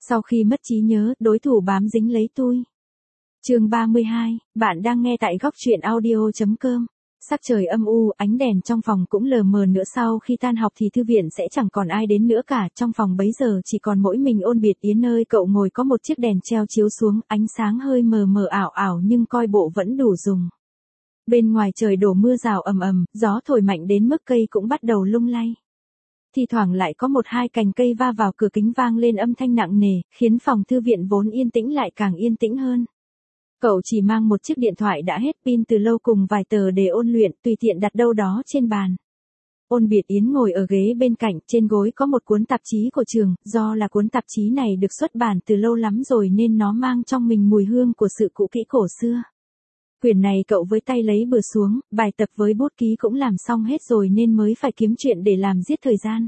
Sau khi mất trí nhớ, đối thủ bám dính lấy tui. Chương 32, bạn đang nghe tại góc truyện audio.com. Sắc trời âm u, ánh đèn trong phòng cũng lờ mờ nữa, sau khi tan học thì thư viện sẽ chẳng còn ai đến nữa cả, trong phòng bấy giờ chỉ còn mỗi mình Ôn Biệt Yến nơi cậu ngồi, có một chiếc đèn treo chiếu xuống, ánh sáng hơi mờ mờ ảo ảo nhưng coi bộ vẫn đủ dùng. Bên ngoài trời đổ mưa rào ầm ầm, gió thổi mạnh đến mức cây cũng bắt đầu lung lay. Thì thoảng lại có một hai cành cây va vào cửa kính vang lên âm thanh nặng nề, khiến phòng thư viện vốn yên tĩnh lại càng yên tĩnh hơn. Cậu chỉ mang một chiếc điện thoại đã hết pin từ lâu cùng vài tờ để ôn luyện, tùy tiện đặt đâu đó trên bàn. Ôn Biệt Yến ngồi ở ghế bên cạnh, trên gối có một cuốn tạp chí của trường, do là cuốn tạp chí này được xuất bản từ lâu lắm rồi nên nó mang trong mình mùi hương của sự cũ kỹ cổ xưa. Quyển này cậu với tay lấy bừa xuống, bài tập với bút ký cũng làm xong hết rồi nên mới phải kiếm chuyện để làm giết thời gian.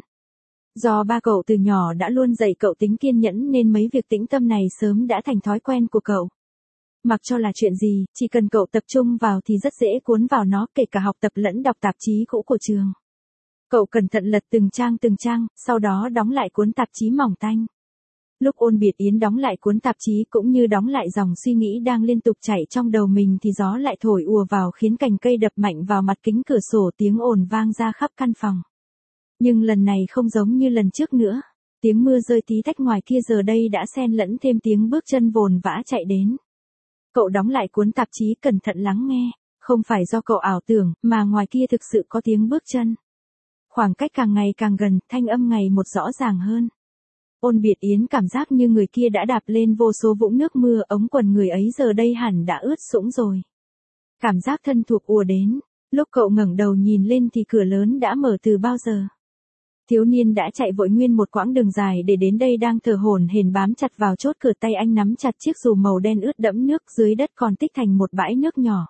Do ba cậu từ nhỏ đã luôn dạy cậu tính kiên nhẫn nên mấy việc tĩnh tâm này sớm đã thành thói quen của cậu. Mặc cho là chuyện gì, chỉ cần cậu tập trung vào thì rất dễ cuốn vào nó, kể cả học tập lẫn đọc tạp chí cũ của trường. Cậu cẩn thận lật từng trang, sau đó đóng lại cuốn tạp chí mỏng tanh. Lúc Ôn Biệt Yến đóng lại cuốn tạp chí cũng như đóng lại dòng suy nghĩ đang liên tục chảy trong đầu mình thì gió lại thổi ùa vào khiến cành cây đập mạnh vào mặt kính cửa sổ, tiếng ồn vang ra khắp căn phòng. Nhưng lần này không giống như lần trước nữa, tiếng mưa rơi tí tách ngoài kia giờ đây đã xen lẫn thêm tiếng bước chân vồn vã chạy đến. Cậu đóng lại cuốn tạp chí cẩn thận lắng nghe, không phải do cậu ảo tưởng, mà ngoài kia thực sự có tiếng bước chân. Khoảng cách càng ngày càng gần, thanh âm ngày một rõ ràng hơn. Ôn Biệt Yến cảm giác như người kia đã đạp lên vô số vũng nước mưa, ống quần người ấy giờ đây hẳn đã ướt sũng rồi. Cảm giác thân thuộc ùa đến, lúc cậu ngẩng đầu nhìn lên thì cửa lớn đã mở từ bao giờ. Thiếu niên đã chạy vội nguyên một quãng đường dài để đến đây, đang thở hổn hển bám chặt vào chốt cửa, tay anh nắm chặt chiếc dù màu đen ướt đẫm nước, dưới đất còn tích thành một bãi nước nhỏ.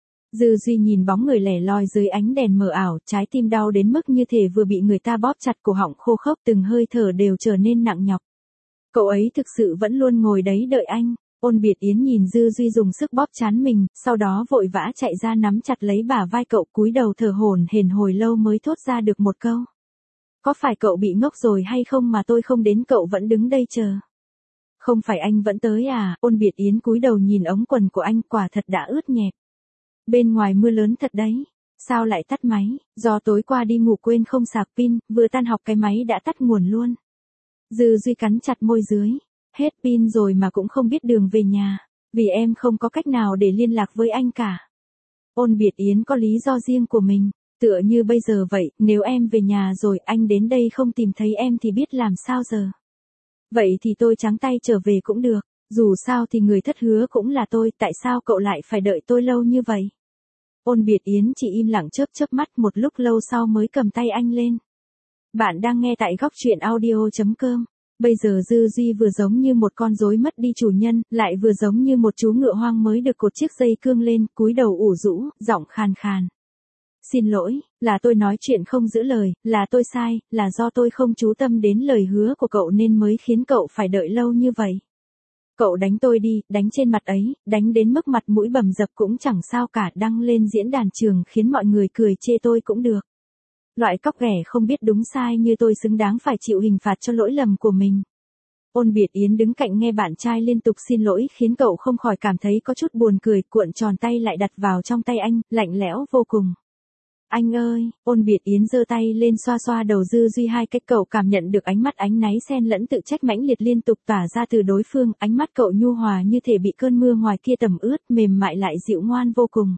Dư Duy nhìn bóng người lẻ loi dưới ánh đèn mờ ảo, trái tim đau đến mức như thể vừa bị người ta bóp chặt, cổ họng khô khốc, từng hơi thở đều trở nên nặng nhọc. Cậu ấy thực sự vẫn luôn ngồi đấy đợi anh. Ôn Biệt Yến nhìn Dư Duy dùng sức bóp trán mình, sau đó vội vã chạy ra nắm chặt lấy bả vai cậu, cúi đầu thở hổn hển hồi lâu mới thốt ra được một câu. Có phải cậu bị ngốc rồi hay không mà tôi không đến cậu vẫn đứng đây chờ? Không phải anh vẫn tới à? Ôn Biệt Yến cúi đầu nhìn ống quần của anh, quả thật đã ướt nhẹp. Bên ngoài mưa lớn thật đấy. Sao lại tắt máy? Do tối qua đi ngủ quên không sạc pin, vừa tan học cái máy đã tắt nguồn luôn. Dư Duy cắn chặt môi dưới. Hết pin rồi mà cũng không biết đường về nhà. Vì em không có cách nào để liên lạc với anh cả. Ôn Biệt Yến có lý do riêng của mình. Tựa như bây giờ vậy, nếu em về nhà rồi anh đến đây không tìm thấy em thì biết làm sao giờ. Vậy thì tôi trắng tay trở về cũng được, dù sao thì người thất hứa cũng là tôi, tại sao cậu lại phải đợi tôi lâu như vậy? Ôn Biệt Yến chỉ im lặng chớp mắt, một lúc lâu sau mới cầm tay anh lên. Bạn đang nghe tại góc truyện audio.com. Bây giờ Dư Duy vừa giống như một con rối mất đi chủ nhân, lại vừa giống như một chú ngựa hoang mới được cột chiếc dây cương lên, cúi đầu ủ rũ, giọng khàn khàn. Xin lỗi, là tôi nói chuyện không giữ lời, là tôi sai, là do tôi không chú tâm đến lời hứa của cậu nên mới khiến cậu phải đợi lâu như vậy. Cậu đánh tôi đi, đánh trên mặt ấy, đánh đến mức mặt mũi bầm dập cũng chẳng sao cả, đăng lên diễn đàn trường khiến mọi người cười chê tôi cũng được. Loại cóc ghẻ không biết đúng sai như tôi xứng đáng phải chịu hình phạt cho lỗi lầm của mình. Ôn Biệt Yến đứng cạnh nghe bạn trai liên tục xin lỗi khiến cậu không khỏi cảm thấy có chút buồn cười, cuộn tròn tay lại đặt vào trong tay anh, lạnh lẽo vô cùng. Anh ơi, Ôn Biệt Yến giơ tay lên xoa xoa đầu Dư Duy hai cách, cậu cảm nhận được ánh mắt áy náy xen lẫn tự trách mãnh liệt liên tục tỏa ra từ đối phương, ánh mắt cậu nhu hòa như thể bị cơn mưa ngoài kia tẩm ướt, mềm mại lại dịu ngoan vô cùng.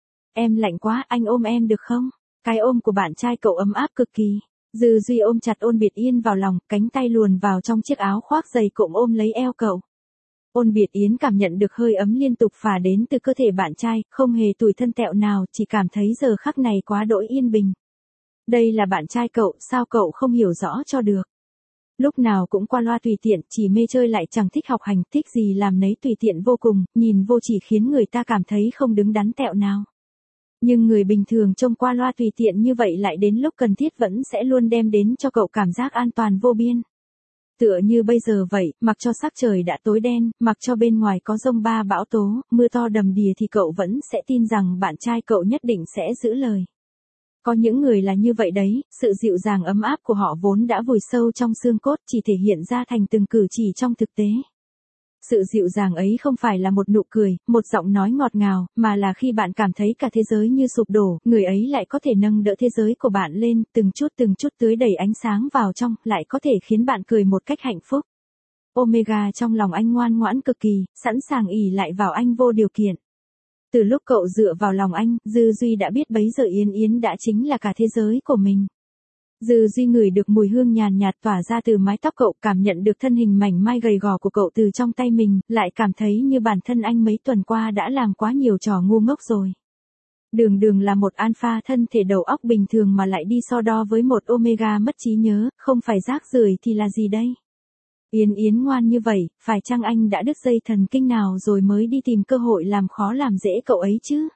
Em lạnh quá, anh ôm em được không? Cái ôm của bạn trai cậu ấm áp cực kỳ. Dư Duy ôm chặt Ôn Biệt Yến vào lòng, cánh tay luồn vào trong chiếc áo khoác dày cộm ôm lấy eo cậu. Ôn Biệt Yến cảm nhận được hơi ấm liên tục phả đến từ cơ thể bạn trai, không hề tủi thân tẹo nào, chỉ cảm thấy giờ khắc này quá đỗi yên bình. Đây là bạn trai cậu, sao cậu không hiểu rõ cho được? Lúc nào cũng qua loa tùy tiện, chỉ mê chơi lại chẳng thích học hành, thích gì làm nấy tùy tiện vô cùng, nhìn vô chỉ khiến người ta cảm thấy không đứng đắn tẹo nào. Nhưng người bình thường trông qua loa tùy tiện như vậy lại đến lúc cần thiết vẫn sẽ luôn đem đến cho cậu cảm giác an toàn vô biên. Tựa như bây giờ vậy, mặc cho sắc trời đã tối đen, mặc cho bên ngoài có dông ba bão tố, mưa to đầm đìa thì cậu vẫn sẽ tin rằng bạn trai cậu nhất định sẽ giữ lời. Có những người là như vậy đấy, sự dịu dàng ấm áp của họ vốn đã vùi sâu trong xương cốt, chỉ thể hiện ra thành từng cử chỉ trong thực tế. Sự dịu dàng ấy không phải là một nụ cười, một giọng nói ngọt ngào, mà là khi bạn cảm thấy cả thế giới như sụp đổ, người ấy lại có thể nâng đỡ thế giới của bạn lên, từng chút tưới đầy ánh sáng vào trong, lại có thể khiến bạn cười một cách hạnh phúc. Omega trong lòng anh ngoan ngoãn cực kỳ, sẵn sàng ỷ lại vào anh vô điều kiện. Từ lúc cậu dựa vào lòng anh, Dư Duy đã biết bấy giờ Yến Yến đã chính là cả thế giới của mình. Dư Duy ngửi được mùi hương nhàn nhạt tỏa ra từ mái tóc cậu, cảm nhận được thân hình mảnh mai gầy gò của cậu từ trong tay mình, lại cảm thấy như bản thân anh mấy tuần qua đã làm quá nhiều trò ngu ngốc rồi. Đường là một alpha thân thể đầu óc bình thường mà lại đi so đo với một omega mất trí nhớ, không phải rác rưởi thì là gì đây? Yến Yến ngoan như vậy, phải chăng anh đã đứt dây thần kinh nào rồi mới đi tìm cơ hội làm khó làm dễ cậu ấy chứ?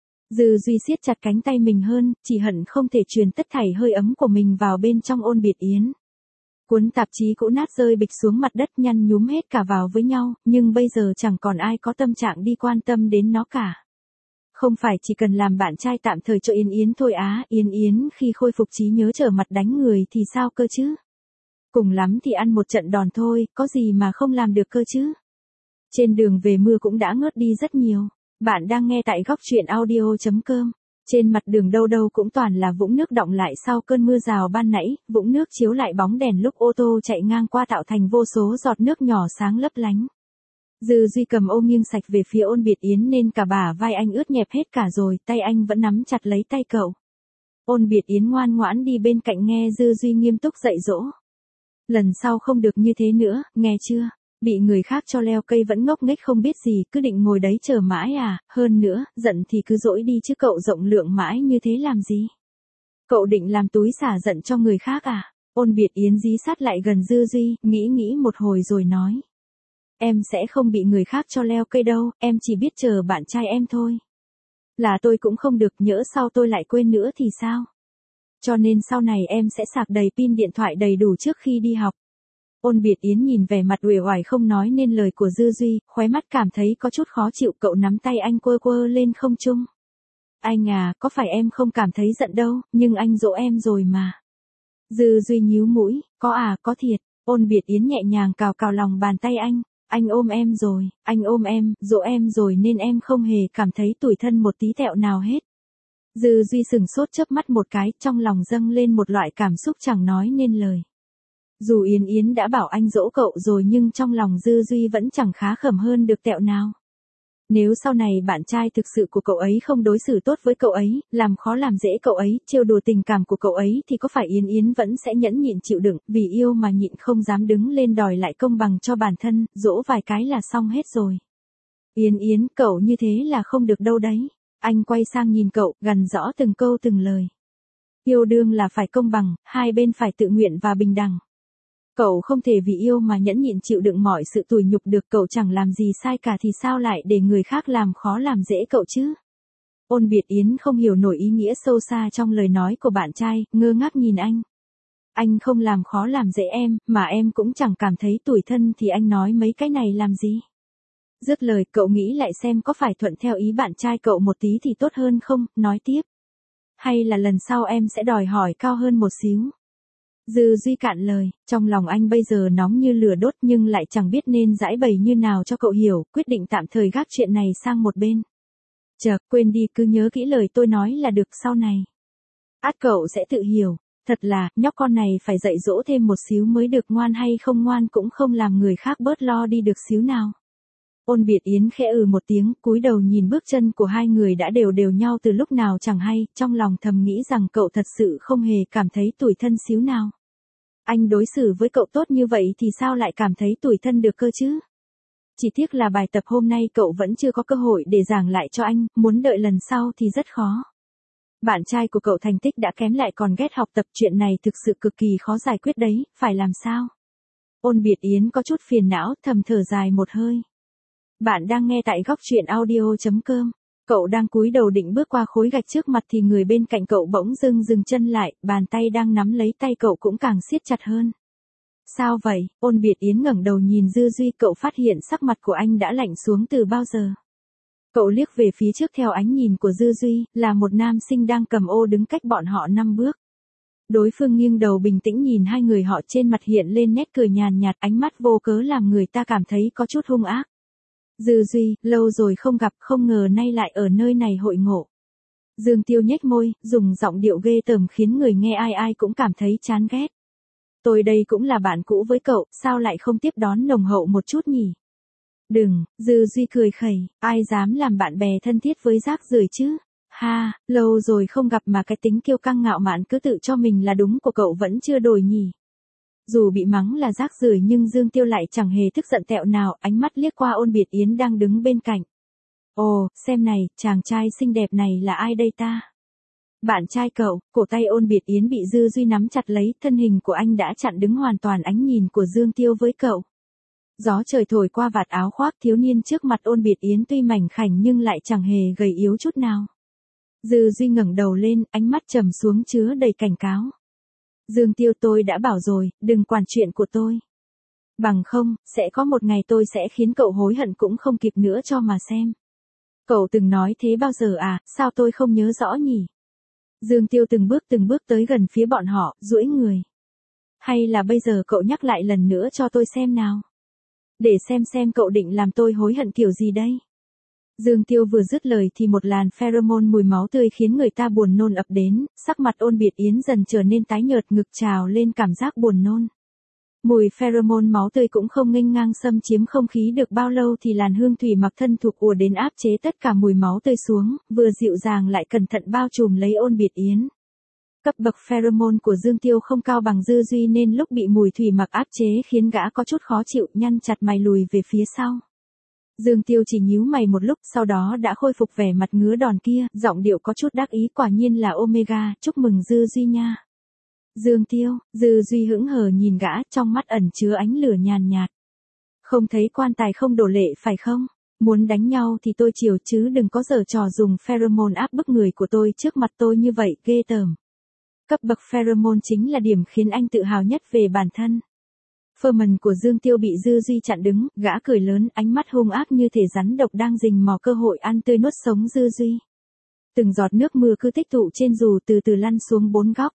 Dư Duy siết chặt cánh tay mình hơn, chỉ hận không thể truyền tất thảy hơi ấm của mình vào bên trong Ôn Biệt Yến. Cuốn tạp chí cũ nát rơi bịch xuống mặt đất, nhăn nhúm hết cả vào với nhau, nhưng bây giờ chẳng còn ai có tâm trạng đi quan tâm đến nó cả. Không phải chỉ cần làm bạn trai tạm thời cho Yến Yến thôi á, Yến Yến khi khôi phục trí nhớ trở mặt đánh người thì sao cơ chứ? Cùng lắm thì ăn một trận đòn thôi, có gì mà không làm được cơ chứ? Trên đường về mưa cũng đã ngớt đi rất nhiều. Bạn đang nghe tại góc truyện audio.com. Trên mặt đường đâu đâu cũng toàn là vũng nước đọng lại sau cơn mưa rào ban nãy, vũng nước chiếu lại bóng đèn lúc ô tô chạy ngang qua tạo thành vô số giọt nước nhỏ sáng lấp lánh. Dư Duy cầm ô nghiêng sạch về phía Ôn Biệt Yến nên cả bả vai anh ướt nhẹp hết cả rồi, tay anh vẫn nắm chặt lấy tay cậu. Ôn Biệt Yến ngoan ngoãn đi bên cạnh nghe Dư Duy nghiêm túc dạy dỗ. Lần sau không được như thế nữa, nghe chưa? Bị người khác cho leo cây vẫn ngốc nghếch không biết gì, cứ định ngồi đấy chờ mãi à, hơn nữa, giận thì cứ dỗi đi chứ cậu rộng lượng mãi như thế làm gì? Cậu định làm túi xả giận cho người khác à? Ôn Biệt Yến dí sát lại gần Dư Duy, nghĩ một hồi rồi nói. Em sẽ không bị người khác cho leo cây đâu, em chỉ biết chờ bạn trai em thôi. Là tôi cũng không được, nhỡ sau tôi lại quên nữa thì sao? Cho nên sau này em sẽ sạc đầy pin điện thoại đầy đủ trước khi đi học. Ôn Biệt Yến nhìn vẻ mặt uể oải không nói nên lời của Dư Duy, khóe mắt cảm thấy có chút khó chịu, cậu nắm tay anh quơ lên không trung. Anh à, có phải em không cảm thấy giận đâu, nhưng anh dỗ em rồi mà. Dư Duy nhíu mũi, có thiệt. Ôn Biệt Yến nhẹ nhàng cào lòng bàn tay anh ôm em rồi, anh ôm em, dỗ em rồi nên em không hề cảm thấy tủi thân một tí tẹo nào hết. Dư Duy sừng sốt chớp mắt một cái, trong lòng dâng lên một loại cảm xúc chẳng nói nên lời. Dù Yến Yến đã bảo anh dỗ cậu rồi nhưng trong lòng Dư Duy vẫn chẳng khá khẩm hơn được tẹo nào. Nếu sau này bạn trai thực sự của cậu ấy không đối xử tốt với cậu ấy, làm khó làm dễ cậu ấy, trêu đùa tình cảm của cậu ấy thì có phải Yến Yến vẫn sẽ nhẫn nhịn chịu đựng, vì yêu mà nhịn không dám đứng lên đòi lại công bằng cho bản thân, dỗ vài cái là xong hết rồi. Yến Yến, cậu như thế là không được đâu đấy. Anh quay sang nhìn cậu, gằn rõ từng câu từng lời. Yêu đương là phải công bằng, hai bên phải tự nguyện và bình đẳng. Cậu không thể vì yêu mà nhẫn nhịn chịu đựng mọi sự tủi nhục được, cậu chẳng làm gì sai cả thì sao lại để người khác làm khó làm dễ cậu chứ? Ôn Biệt Yến không hiểu nổi ý nghĩa sâu xa trong lời nói của bạn trai, ngơ ngác nhìn anh. Anh không làm khó làm dễ em, mà em cũng chẳng cảm thấy tủi thân thì anh nói mấy cái này làm gì? Dứt lời cậu nghĩ lại xem có phải thuận theo ý bạn trai cậu một tí thì tốt hơn không, nói tiếp. Hay là lần sau em sẽ đòi hỏi cao hơn một xíu. Dư Duy cạn lời, trong lòng anh bây giờ nóng như lửa đốt nhưng lại chẳng biết nên giải bày như nào cho cậu hiểu, quyết định tạm thời gác chuyện này sang một bên. Quên đi, cứ nhớ kỹ lời tôi nói là được, sau này. Át cậu sẽ tự hiểu, thật là, nhóc con này phải dạy dỗ thêm một xíu mới được, ngoan hay không ngoan cũng không làm người khác bớt lo đi được xíu nào. Ôn Biệt Yến khẽ một tiếng, cúi đầu nhìn bước chân của hai người đã đều nhau từ lúc nào chẳng hay, trong lòng thầm nghĩ rằng cậu thật sự không hề cảm thấy tủi thân xíu nào. Anh đối xử với cậu tốt như vậy thì sao lại cảm thấy tủi thân được cơ chứ? Chỉ tiếc là bài tập hôm nay cậu vẫn chưa có cơ hội để giảng lại cho anh, muốn đợi lần sau thì rất khó. Bạn trai của cậu thành tích đã kém lại còn ghét học tập, chuyện này thực sự cực kỳ khó giải quyết đấy, phải làm sao? Ôn Biệt Yến có chút phiền não, thầm thở dài một hơi. Bạn đang nghe tại góc truyện audio.com. Cậu đang cúi đầu định bước qua khối gạch trước mặt thì người bên cạnh cậu bỗng dừng chân lại, bàn tay đang nắm lấy tay cậu cũng càng siết chặt hơn. Sao vậy? Ôn Biệt Yến ngẩng đầu nhìn Dư Duy, cậu phát hiện sắc mặt của anh đã lạnh xuống từ bao giờ. Cậu liếc về phía trước theo ánh nhìn của Dư Duy, là một nam sinh đang cầm ô đứng cách bọn họ 5 bước. Đối phương nghiêng đầu bình tĩnh nhìn hai người họ, trên mặt hiện lên nét cười nhàn nhạt, ánh mắt vô cớ làm người ta cảm thấy có chút hung ác. Dư Duy, lâu rồi không gặp, không ngờ nay lại ở nơi này hội ngộ. Dương Tiêu nhếch môi, dùng giọng điệu ghê tởm khiến người nghe ai ai cũng cảm thấy chán ghét. Tôi đây cũng là bạn cũ với cậu, sao lại không tiếp đón nồng hậu một chút nhỉ? Đừng, Dư Duy cười khẩy, ai dám làm bạn bè thân thiết với rác rưởi chứ? Ha, lâu rồi không gặp mà cái tính kiêu căng ngạo mạn cứ tự cho mình là đúng của cậu vẫn chưa đổi nhỉ. Dù bị mắng là rác rưởi nhưng Dương Tiêu lại chẳng hề tức giận tẹo nào, ánh mắt liếc qua Ôn Biệt Yến đang đứng bên cạnh. Ồ, xem này, chàng trai xinh đẹp này là ai đây ta? Bạn trai cậu, cổ tay Ôn Biệt Yến bị Dư Duy nắm chặt lấy, thân hình của anh đã chặn đứng hoàn toàn ánh nhìn của Dương Tiêu với cậu. Gió trời thổi qua vạt áo khoác thiếu niên trước mặt Ôn Biệt Yến tuy mảnh khảnh nhưng lại chẳng hề gầy yếu chút nào. Dư Duy ngẩng đầu lên, ánh mắt trầm xuống chứa đầy cảnh cáo. Dương Tiêu, tôi đã bảo rồi, đừng quản chuyện của tôi. Bằng không, sẽ có một ngày tôi sẽ khiến cậu hối hận cũng không kịp nữa cho mà xem. Cậu từng nói thế bao giờ à, sao tôi không nhớ rõ nhỉ? Dương Tiêu từng bước tới gần phía bọn họ, duỗi người. Hay là bây giờ cậu nhắc lại lần nữa cho tôi xem nào? Để xem cậu định làm tôi hối hận kiểu gì đây? Dương Tiêu vừa dứt lời thì một làn pheromone mùi máu tươi khiến người ta buồn nôn ập đến, sắc mặt Ôn Biệt Yến dần trở nên tái nhợt, ngực trào lên cảm giác buồn nôn. Mùi pheromone máu tươi cũng không nghênh ngang xâm chiếm không khí được bao lâu thì làn hương thủy mặc thân thuộc ùa đến áp chế tất cả mùi máu tươi xuống, vừa dịu dàng lại cẩn thận bao trùm lấy Ôn Biệt Yến. Cấp bậc pheromone của Dương Tiêu không cao bằng Dư Duy nên lúc bị mùi thủy mặc áp chế khiến gã có chút khó chịu, nhăn chặt mày lùi về phía sau. Dương Tiêu chỉ nhíu mày một lúc, sau đó đã khôi phục vẻ mặt ngứa đòn kia, giọng điệu có chút đắc ý, quả nhiên là Omega, chúc mừng Dư Duy nha. Dương Tiêu, Dư Duy hững hờ nhìn gã, trong mắt ẩn chứa ánh lửa nhàn nhạt. Không thấy quan tài không đổ lệ phải không? Muốn đánh nhau thì tôi chiều chứ đừng có giở trò dùng pheromone áp bức người của tôi trước mặt tôi như vậy, ghê tởm. Cấp bậc pheromone chính là điểm khiến anh tự hào nhất về bản thân. Pheromone của Dương Tiêu bị Dư Duy chặn đứng, gã cười lớn, ánh mắt hung ác như thể rắn độc đang rình mò cơ hội ăn tươi nuốt sống Dư Duy. Từng giọt nước mưa cứ tích tụ trên dù từ từ lăn xuống bốn góc.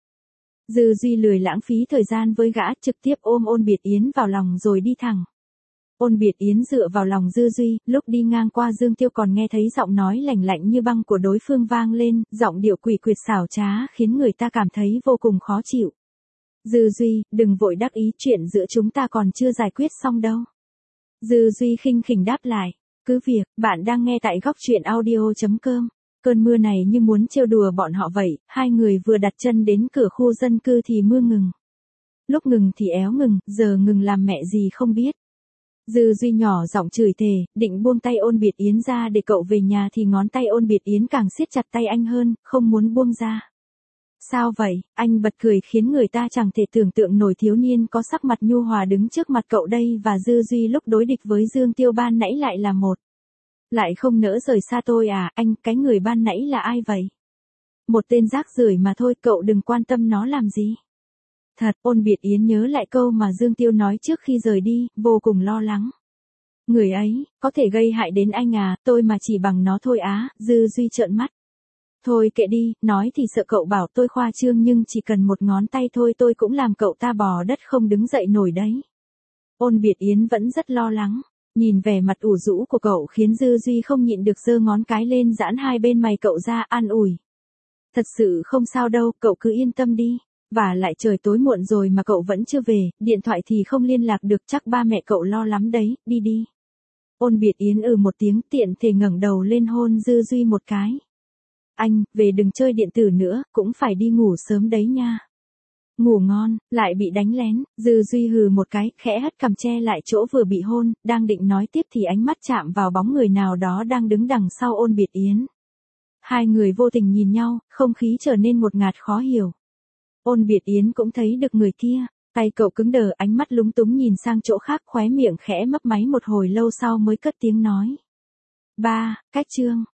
Dư Duy lười lãng phí thời gian với gã, trực tiếp ôm Ôn Biệt Yến vào lòng rồi đi thẳng. Ôn Biệt Yến dựa vào lòng Dư Duy, lúc đi ngang qua Dương Tiêu còn nghe thấy giọng nói lạnh lạnh như băng của đối phương vang lên, giọng điệu quỷ quyệt xảo trá khiến người ta cảm thấy vô cùng khó chịu. Dư Duy, đừng vội đắc ý, chuyện giữa chúng ta còn chưa giải quyết xong đâu. Dư Duy khinh khỉnh đáp lại, cứ việc, bạn đang nghe tại góc truyện audio.com. Cơn mưa này như muốn trêu đùa bọn họ vậy, hai người vừa đặt chân đến cửa khu dân cư thì mưa ngừng. Lúc ngừng thì éo ngừng, giờ ngừng làm mẹ gì không biết. Dư Duy nhỏ giọng chửi thề, định buông tay Ôn Biệt Yến ra để cậu về nhà thì ngón tay Ôn Biệt Yến càng siết chặt tay anh hơn, không muốn buông ra. Sao vậy? Anh bật cười khiến người ta chẳng thể tưởng tượng nổi thiếu niên có sắc mặt nhu hòa đứng trước mặt cậu đây và Dư Duy lúc đối địch với Dương Tiêu ban nãy lại là một. Lại không nỡ rời xa tôi à, anh, cái người ban nãy là ai vậy? Một tên rác rưởi mà thôi, cậu đừng quan tâm nó làm gì. Thật, Ôn Biệt Yến nhớ lại câu mà Dương Tiêu nói trước khi rời đi, vô cùng lo lắng. Người ấy, có thể gây hại đến anh à, tôi mà chỉ bằng nó thôi á, Dư Duy trợn mắt. Thôi kệ đi, nói thì sợ cậu bảo tôi khoa trương nhưng chỉ cần một ngón tay thôi tôi cũng làm cậu ta bò đất không đứng dậy nổi đấy. Ôn Biệt Yến vẫn rất lo lắng. Nhìn vẻ mặt ủ rũ của cậu khiến Dư Duy không nhịn được giơ ngón cái lên giãn hai bên mày cậu ra, an ủi. Thật sự không sao đâu, cậu cứ yên tâm đi. Và lại trời tối muộn rồi mà cậu vẫn chưa về, điện thoại thì không liên lạc được, chắc ba mẹ cậu lo lắm đấy, đi đi. Ôn Biệt Yến một tiếng, tiện thể ngẩng đầu lên hôn Dư Duy một cái. Anh, về đừng chơi điện tử nữa, cũng phải đi ngủ sớm đấy nha. Ngủ ngon, lại bị đánh lén, Dư Duy hừ một cái, khẽ hất cằm che lại chỗ vừa bị hôn, đang định nói tiếp thì ánh mắt chạm vào bóng người nào đó đang đứng đằng sau Ôn Biệt Yến. Hai người vô tình nhìn nhau, không khí trở nên một ngạt khó hiểu. Ôn Biệt Yến cũng thấy được người kia, tay cậu cứng đờ, ánh mắt lúng túng nhìn sang chỗ khác, khóe miệng khẽ mấp máy một hồi lâu sau mới cất tiếng nói. Ba, cách chương.